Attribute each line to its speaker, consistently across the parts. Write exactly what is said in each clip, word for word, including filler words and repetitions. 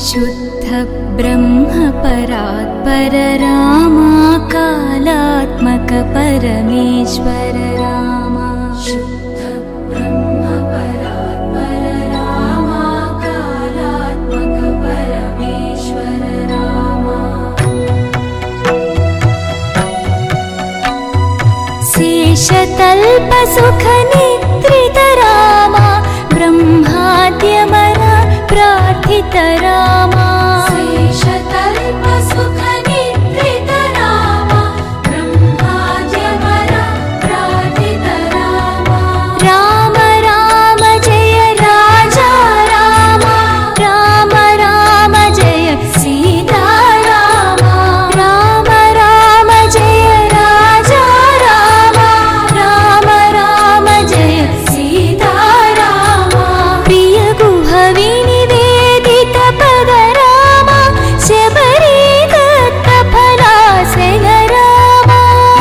Speaker 1: शुद्ध ब्रह्म परात्पर रामा कालात्मक परमेश्वर रामा शुद्ध ब्रह्म परात्पर रामा कालात्मक परमेश्वर रामा शेषतल्प सुख निद्रित रामा ब्रह्माद्यमन प्रार्थित रामा शेषतल्प सुख निद्रित रामा ब्रह्माद्यमन प्रार्थित रामा राम राम जय राजा रामा राम राम जय सीता रामा राम राम जय राजा रामा राम राम जय सीता रामा प्रिय गुहवि पद रामा शबरी दत्त फलासन रामा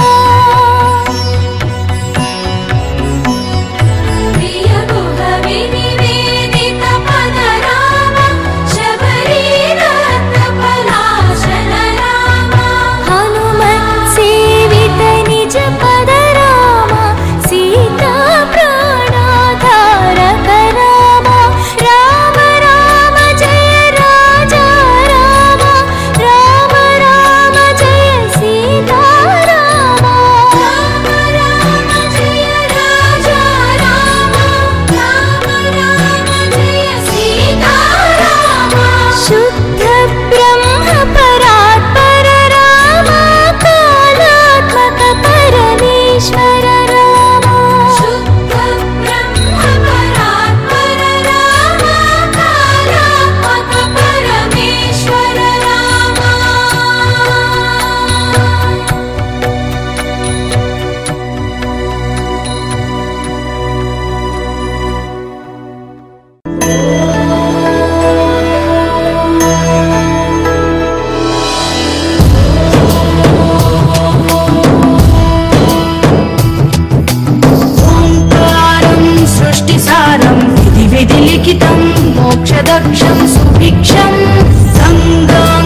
Speaker 1: प्रिय गुहवि निवेदित पद रामा शबरी दत्त फलासन रामा हनुमत् सेवित निज पद रामा सीता प्राणाधारक रामा राम राम जय राजा रामा राम राम जय सीता रामा राम राम जय राजा रामा राम राम जय सीता रामा शुद्ध ब्रह्म परात्पर रामा कालात्मक परमेश्वर रामा शुद्ध ब्रह्म परात्पर रामा कालात्मक परमेश्वर रामा
Speaker 2: ओंकारं सृष्टिसारं विधि विधि लिखितं मोक्षदक्षं